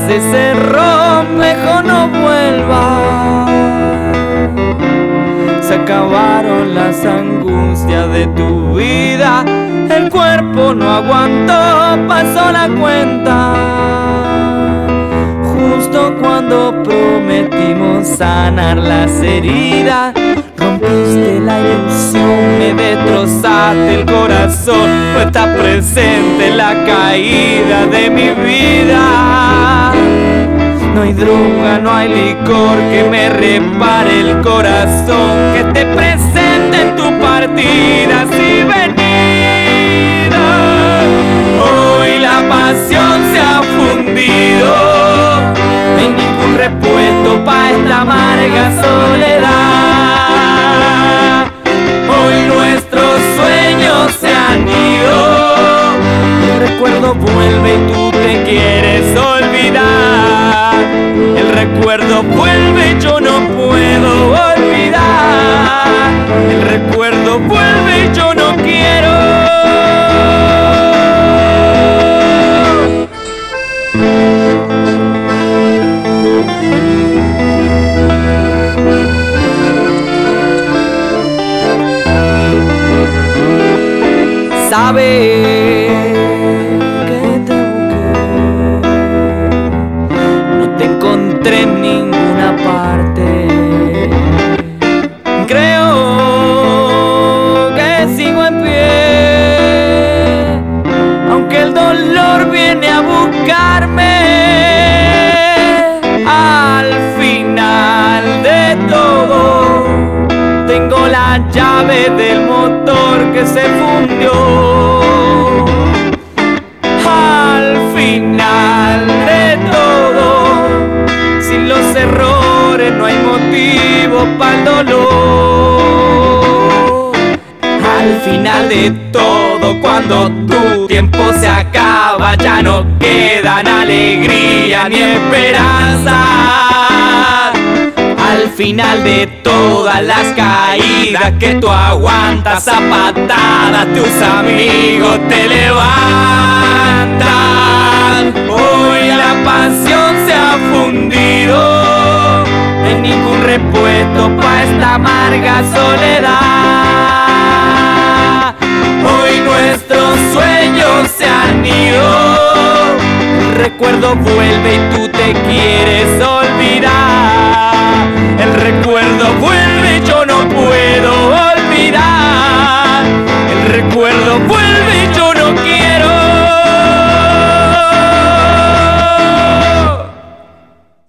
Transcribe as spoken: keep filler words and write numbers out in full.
se cerró, mejor no vuelva. Se acabaron las angustias de tu vida, el cuerpo no aguantó, pasó la cuenta. Justo cuando prometimos sanar las heridas, rompiste la ilusión, me destrozaste el corazón. No está presente la caída de mi vida. No hay droga, no hay licor que me repare el corazón, que esté presente en tu partida y venida. Hoy la pasión se ha fundido, no hay ningún repuesto pa' esta amarga soledad. Hoy nuestros sueños se han ido, el recuerdo vuelve y tú te quieres olvidar. El recuerdo vuelve y yo no puedo olvidar. El recuerdo vuelve y yo no quiero. Sabes que te busqué, no te encontré en ninguna parte. Creo que sigo en pie, aunque el dolor viene a buscarme. Al final de todo, tengo la llave del motor que se fundió. Al final de todo, sin los errores no hay motivo para el dolor. Al final de todo, cuando tu tiempo se acaba, ya no quedan alegría ni esperanza. Al final de todas las caídas que tú aguantas a patadas, tus amigos te levantan. Hoy la pasión se ha fundido, no hay ningún repuesto pa' esta amarga soledad. Hoy nuestros sueños se han ido, el recuerdo vuelve y tú te quieres olvidar. El recuerdo vuelve